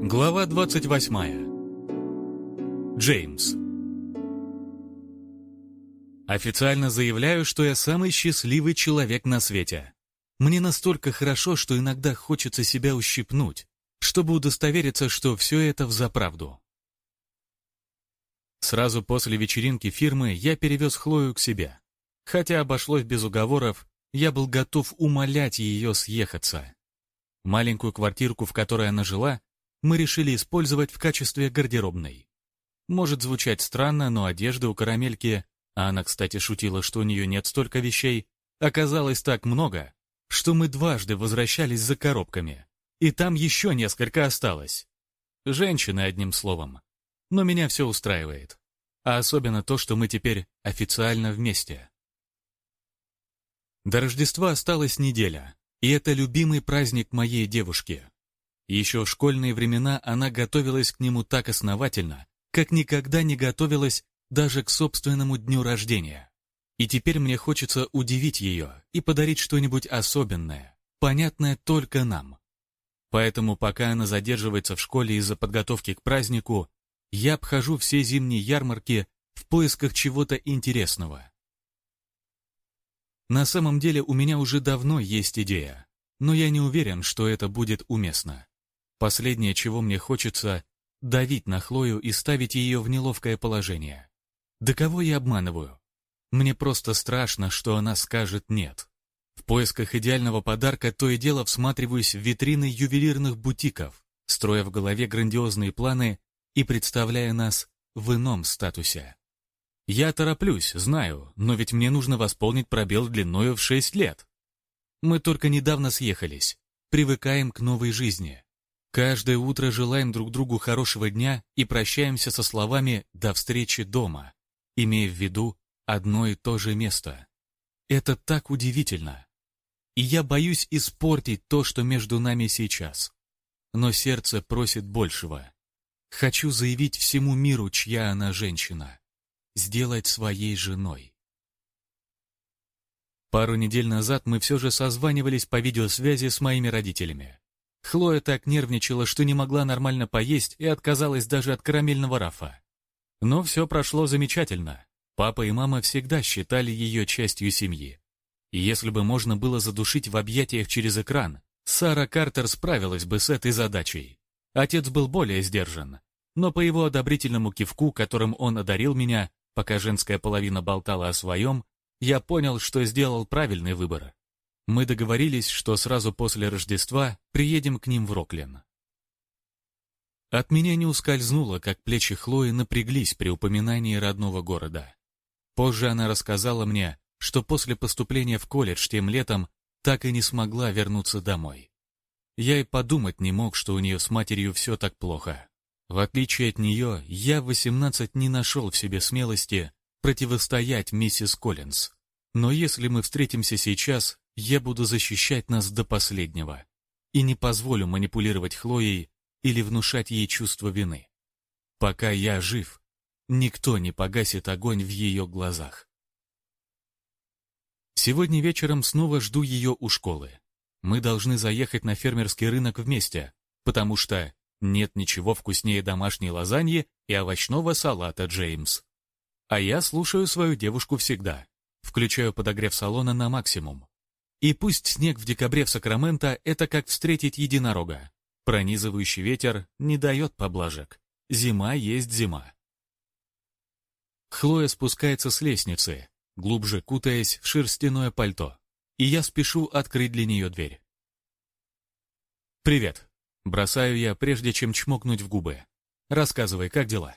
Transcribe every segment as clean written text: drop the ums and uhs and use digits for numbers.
Глава 28. Джеймс. Официально заявляю, что я самый счастливый человек на свете. Мне настолько хорошо, что иногда хочется себя ущипнуть, чтобы удостовериться, что все это взаправду. Сразу после вечеринки фирмы я перевез Хлою к себе. Хотя обошлось без уговоров, я был готов умолять ее съехаться. Маленькую квартирку, в которой она жила, мы решили использовать в качестве гардеробной. Может звучать странно, но одежды у карамельки, а она, кстати, шутила, что у нее нет столько вещей, оказалось так много, что мы дважды возвращались за коробками, и там еще несколько осталось. Женщины, одним словом. Но меня все устраивает. А особенно то, что мы теперь официально вместе. До Рождества осталась неделя, и это любимый праздник моей девушки. Еще в школьные времена она готовилась к нему так основательно, как никогда не готовилась даже к собственному дню рождения. И теперь мне хочется удивить ее и подарить что-нибудь особенное, понятное только нам. Поэтому, пока она задерживается в школе из-за подготовки к празднику, я обхожу все зимние ярмарки в поисках чего-то интересного. На самом деле у меня уже давно есть идея, но я не уверен, что это будет уместно. Последнее, чего мне хочется, давить на Хлою и ставить ее в неловкое положение. Да кого я обманываю? Мне просто страшно, что она скажет «нет». В поисках идеального подарка то и дело всматриваюсь в витрины ювелирных бутиков, строя в голове грандиозные планы и представляя нас в ином статусе. Я тороплюсь, знаю, но ведь мне нужно восполнить пробел длиною в 6 лет. Мы только недавно съехались, привыкаем к новой жизни. Каждое утро желаем друг другу хорошего дня и прощаемся со словами «до встречи дома», имея в виду одно и то же место. Это так удивительно. И я боюсь испортить то, что между нами сейчас. Но сердце просит большего. Хочу заявить всему миру, чья она женщина. Сделать своей женой. Пару недель назад мы все же созванивались по видеосвязи с моими родителями. Хлоя так нервничала, что не могла нормально поесть и отказалась даже от карамельного рафа. Но все прошло замечательно. Папа и мама всегда считали ее частью семьи. И если бы можно было задушить в объятиях через экран, Сара Картер справилась бы с этой задачей. Отец был более сдержан, но по его одобрительному кивку, которым он одарил меня, пока женская половина болтала о своем, я понял, что сделал правильный выбор. Мы договорились, что сразу после Рождества приедем к ним в Роклин. От меня не ускользнуло, как плечи Хлои напряглись при упоминании родного города. Позже она рассказала мне, что после поступления в колледж тем летом так и не смогла вернуться домой. Я и подумать не мог, что у нее с матерью все так плохо. В отличие от нее, я в 18 не нашел в себе смелости противостоять миссис Коллинз. Но если мы встретимся сейчас, я буду защищать нас до последнего и не позволю манипулировать Хлоей или внушать ей чувство вины. Пока я жив, никто не погасит огонь в ее глазах. Сегодня вечером снова жду ее у школы. Мы должны заехать на фермерский рынок вместе, потому что нет ничего вкуснее домашней лазаньи и овощного салата, Джеймс. А я слушаю свою девушку всегда, включаю подогрев салона на максимум. И пусть снег в декабре в Сакраменто — это как встретить единорога. Пронизывающий ветер не дает поблажек. Зима есть зима. Хлоя спускается с лестницы, глубже кутаясь в шерстяное пальто, и я спешу открыть для нее дверь. «Привет», — бросаю я, прежде чем чмокнуть в губы. «Рассказывай, как дела?»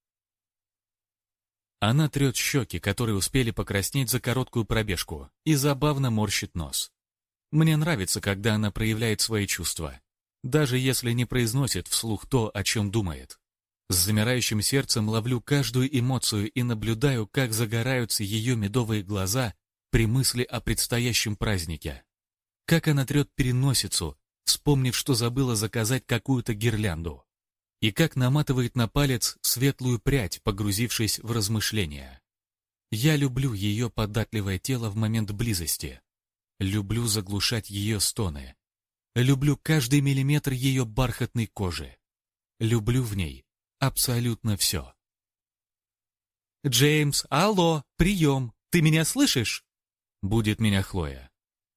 Она трет щеки, которые успели покраснеть за короткую пробежку, и забавно морщит нос. Мне нравится, когда она проявляет свои чувства, даже если не произносит вслух то, о чем думает. С замирающим сердцем ловлю каждую эмоцию и наблюдаю, как загораются ее медовые глаза при мысли о предстоящем празднике. Как она трет переносицу, вспомнив, что забыла заказать какую-то гирлянду. И как наматывает на палец светлую прядь, погрузившись в размышления. Я люблю ее податливое тело в момент близости. Люблю заглушать ее стоны. Люблю каждый миллиметр ее бархатной кожи. люблю в ней абсолютно все. «Джеймс, алло, прием! Ты меня слышишь?» Будет меня Хлоя.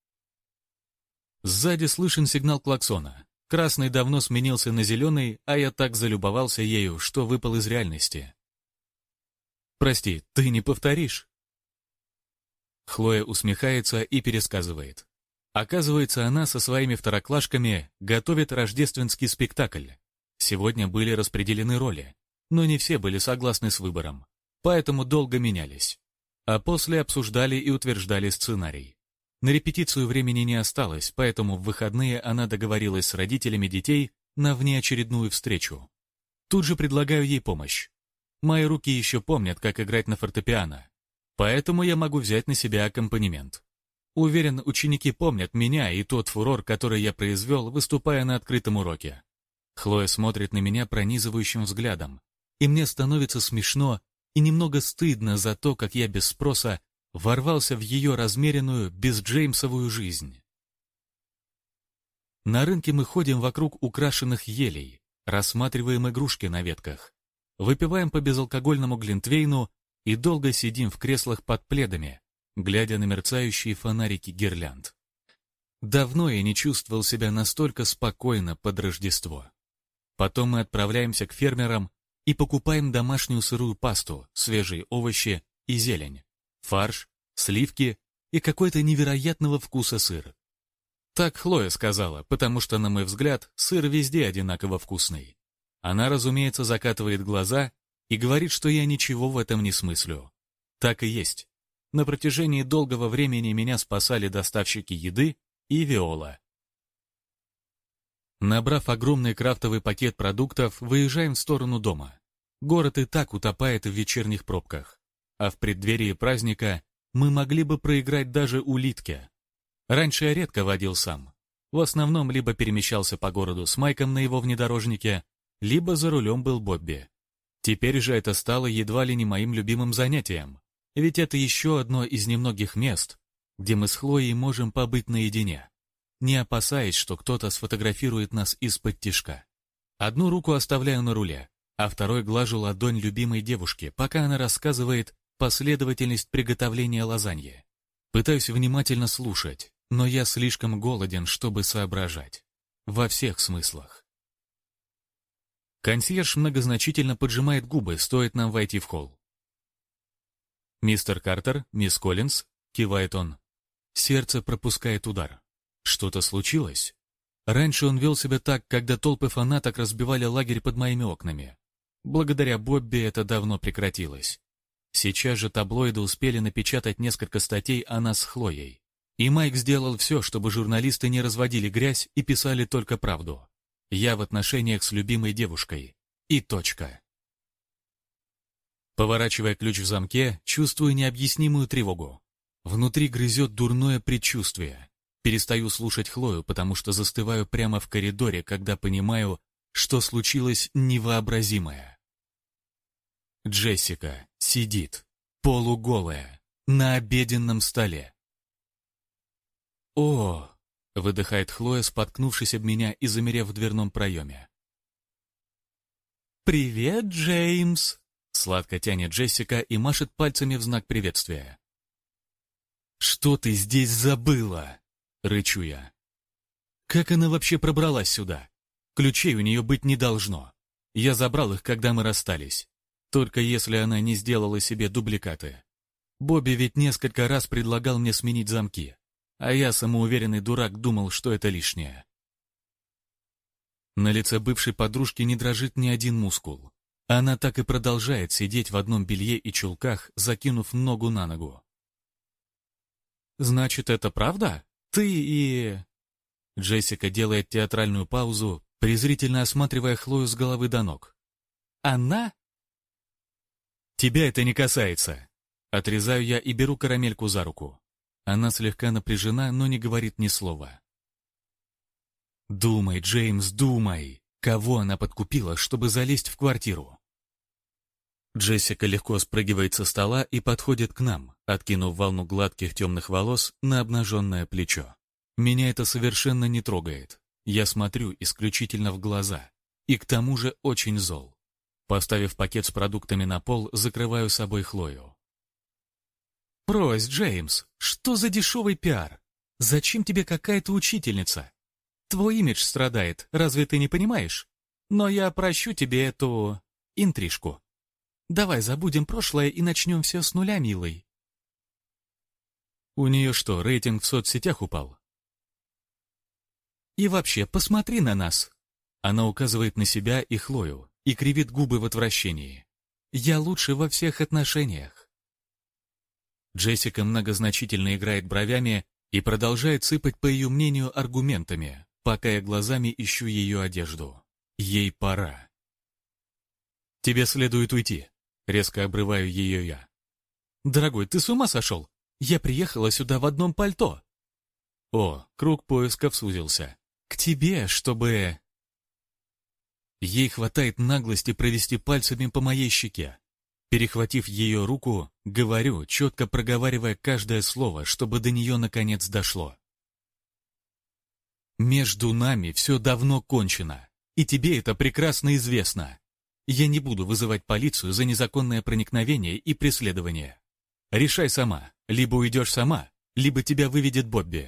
Сзади слышен сигнал клаксона. Красный давно сменился на зеленый, а я так залюбовался ею, что выпал из реальности. «Прости, ты не повторишь?» Хлоя усмехается и пересказывает. Оказывается, она со своими второклашками готовит рождественский спектакль. Сегодня были распределены роли, но не все были согласны с выбором, поэтому долго менялись. А после обсуждали и утверждали сценарий. На репетицию времени не осталось, поэтому в выходные она договорилась с родителями детей на внеочередную встречу. Тут же предлагаю ей помощь. Мои руки еще помнят, как играть на фортепиано, поэтому я могу взять на себя аккомпанемент. Уверен, ученики помнят меня и тот фурор, который я произвел, выступая на открытом уроке. Хлоя смотрит на меня пронизывающим взглядом, и мне становится смешно и немного стыдно за то, как я без спроса ворвался в ее размеренную, безджеймсовую жизнь. На рынке мы ходим вокруг украшенных елей, рассматриваем игрушки на ветках, выпиваем по безалкогольному глинтвейну и долго сидим в креслах под пледами, глядя на мерцающие фонарики гирлянд. Давно я не чувствовал себя настолько спокойно под Рождество. Потом мы отправляемся к фермерам и покупаем домашнюю сырую пасту, свежие овощи и зелень, фарш, сливки и какой-то невероятного вкуса сыр. Так Хлоя сказала, потому что, на мой взгляд, сыр везде одинаково вкусный. Она, разумеется, закатывает глаза и говорит, что я ничего в этом не смыслю. Так и есть. На протяжении долгого времени меня спасали доставщики еды и Виола. Набрав огромный крафтовый пакет продуктов, выезжаем в сторону дома. Город и так утопает в вечерних пробках, а в преддверии праздника мы могли бы проиграть даже улитке. Раньше я редко водил сам. В основном либо перемещался по городу с Майком на его внедорожнике, либо за рулем был Бобби. Теперь же это стало едва ли не моим любимым занятием, ведь это еще одно из немногих мест, где мы с Хлоей можем побыть наедине, не опасаясь, что кто-то сфотографирует нас из-под тишка. Одну руку оставляю на руле, а второй глажу ладонь любимой девушки, пока она рассказывает последовательность приготовления лазаньи. Пытаюсь внимательно слушать, но я слишком голоден, чтобы соображать. Во всех смыслах. Консьерж многозначительно поджимает губы, стоит нам войти в холл. «Мистер Картер, мисс Коллинз», — кивает он. Сердце пропускает удар. Что-то случилось? Раньше он вел себя так, когда толпы фанаток разбивали лагерь под моими окнами. Благодаря Бобби это давно прекратилось. Сейчас же таблоиды успели напечатать несколько статей о нас с Хлоей. И Майк сделал все, чтобы журналисты не разводили грязь и писали только правду. Я в отношениях с любимой девушкой. И точка. Поворачивая ключ в замке, чувствую необъяснимую тревогу. Внутри грызет дурное предчувствие. Перестаю слушать Хлою, потому что застываю прямо в коридоре, когда понимаю, что случилось невообразимое. Джессика сидит, полуголая, на обеденном столе. «О!» — выдыхает Хлоя, споткнувшись об меня и замерев в дверном проеме. «Привет, Джеймс!» — сладко тянет Джессика и машет пальцами в знак приветствия. «Что ты здесь забыла?» — рычу я. «Как она вообще пробралась сюда? Ключей у нее быть не должно. Я забрал их, когда мы расстались. Только если она не сделала себе дубликаты. Бобби ведь несколько раз предлагал мне сменить замки, а я, самоуверенный дурак, думал, что это лишнее». На лице бывшей подружки не дрожит ни один мускул. Она так и продолжает сидеть в одном белье и чулках, закинув ногу на ногу. «Значит, это правда? Ты и...» Джессика делает театральную паузу, презрительно осматривая Хлою с головы до ног. «Она?» «Тебя это не касается». Отрезаю я и беру карамельку за руку. Она слегка напряжена, но не говорит ни слова. «Думай, Джеймс, думай, кого она подкупила, чтобы залезть в квартиру?» Джессика легко спрыгивает со стола и подходит к нам, откинув волну гладких темных волос на обнаженное плечо. Меня это совершенно не трогает. Я смотрю исключительно в глаза, и к тому же очень зол. Поставив пакет с продуктами на пол, закрываю собой Хлою. «Брось, Джеймс, что за дешевый пиар? Зачем тебе какая-то учительница? Твой имидж страдает, разве ты не понимаешь? Но я прощу тебе эту интрижку. Давай забудем прошлое и начнем все с нуля, милый». У нее что, рейтинг в соцсетях упал? «И вообще, посмотри на нас!» Она указывает на себя и Хлою и кривит губы в отвращении. «Я лучше во всех отношениях». Джессика многозначительно играет бровями и продолжает сыпать, по ее мнению, аргументами, пока я глазами ищу ее одежду. Ей пора. «Тебе следует уйти», — резко обрываю ее я. «Дорогой, ты с ума сошел? Я приехала сюда в одном пальто». О, круг поисков сузился. «К тебе, чтобы...» Ей хватает наглости провести пальцами по моей щеке. Перехватив ее руку, говорю, четко проговаривая каждое слово, чтобы до нее наконец дошло. «Между нами все давно кончено, и тебе это прекрасно известно. Я не буду вызывать полицию за незаконное проникновение и преследование. Решай сама, либо уйдешь сама, либо тебя выведет Бобби».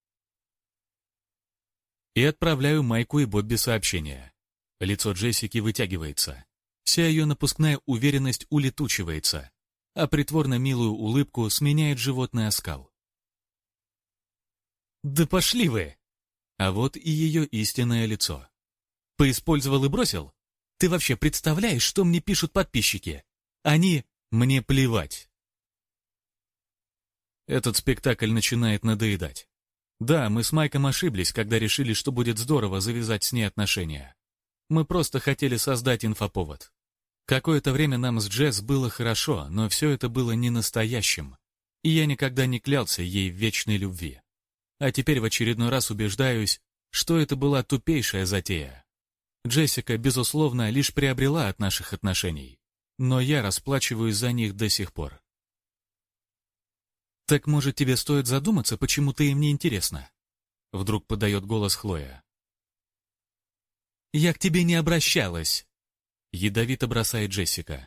И отправляю Майку и Бобби сообщение. Лицо Джессики вытягивается. Вся ее напускная уверенность улетучивается, а притворно милую улыбку сменяет животный оскал. «Да пошли вы!» А вот и ее истинное лицо. «Поиспользовал и бросил? Ты вообще представляешь, что мне пишут подписчики? Они... Мне плевать!» Этот спектакль начинает надоедать. Да, мы с Майком ошиблись, когда решили, что будет здорово завязать с ней отношения. Мы просто хотели создать инфоповод. Какое-то время нам с Джесс было хорошо, но все это было не настоящим, и я никогда не клялся ей в вечной любви. А теперь в очередной раз убеждаюсь, что это была тупейшая затея. Джессика, безусловно, лишь приобрела от наших отношений, но я расплачиваюсь за них до сих пор. «Так, может, тебе стоит задуматься, почему ты им не интересна?» Вдруг подает голос Хлоя. «Я к тебе не обращалась», — ядовито бросает Джессика.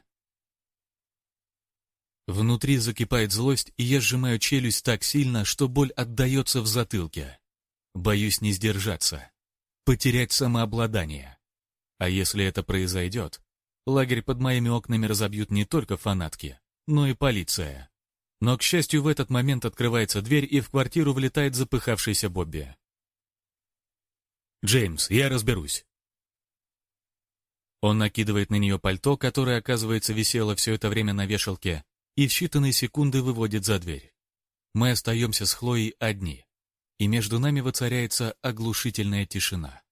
Внутри закипает злость, и я сжимаю челюсть так сильно, что боль отдается в затылке. Боюсь не сдержаться, потерять самообладание. А если это произойдет, лагерь под моими окнами разобьют не только фанатки, но и полиция. Но, к счастью, в этот момент открывается дверь, и в квартиру влетает запыхавшийся Бобби. «Джеймс, я разберусь». Он накидывает на нее пальто, которое, оказывается, висело все это время на вешалке, и в считанные секунды выводит за дверь. Мы остаемся с Хлоей одни, и между нами воцаряется оглушительная тишина.